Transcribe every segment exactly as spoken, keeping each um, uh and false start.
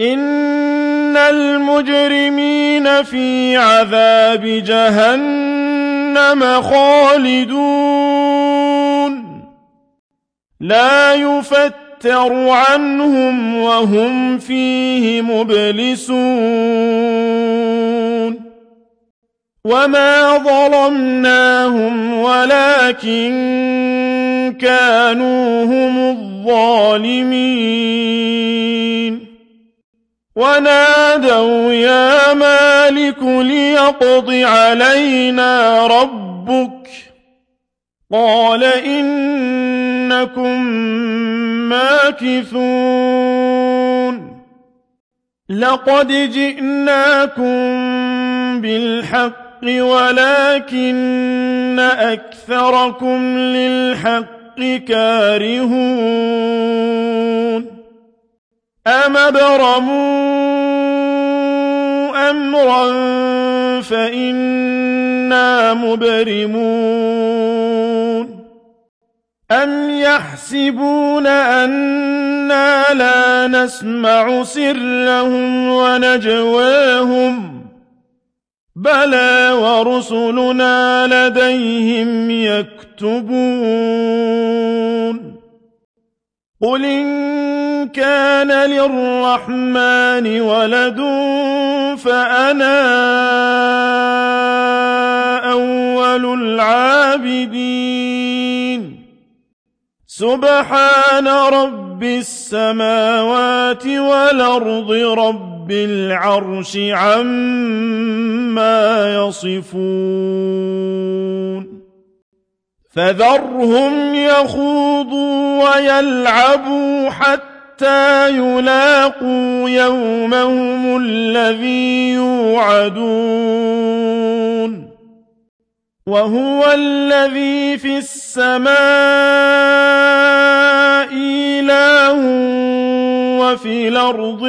إن المجرمين في عذاب جهنم خالدون لا يفتر عنهم وهم فيه مبلسون وما ظلمناهم ولكن كانوا هم الظالمين ونادوا يا مالك ليقض علينا ربك قال إنكم ماكثون لقد جئناكم بالحق ولكن أكثركم للحق كارهون أم أبرموا أمرا فإنا مبرمون أم يحسبون أنا لا نسمع سرهم ونجواهم بلى ورسلنا لديهم يكتبون قل إن كان للرحمن ولد فأنا أول العابدين سبحان رب السماوات والأرض رب العرش عما يصفون فذرهم يخوضوا ويلعبوا حتى يلاقوا يومهم الذي يوعدون وهو الذي في السماء إله وفي الأرض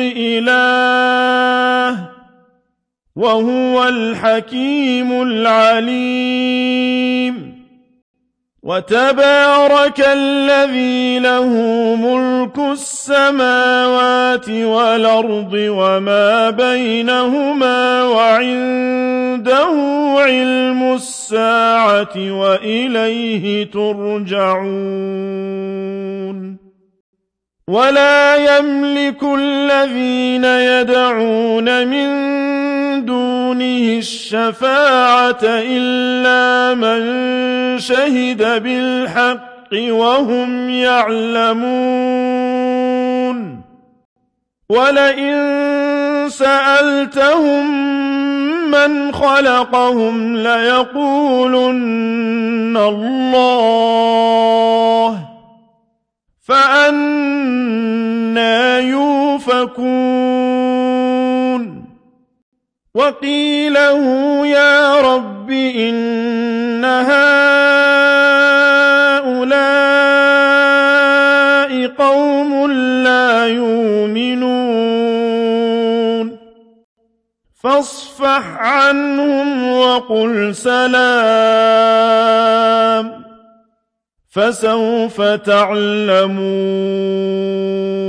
إله وهو الحكيم العليم وتبارك الذي له ملك السماوات والأرض وما بينهما وعنده علم الساعة وإليه ترجعون ولا يملك الذين يدعون من دونه الشفاعة إلا من شهد بالحق وهم يعلمون ولئن سألتهم من خلقهم ليقولن الله فأنى يؤفكون وقيله يا رب إن هؤلاء قوم لا يؤمنون فاصفح عنهم وقل سلام فسوف تعلمون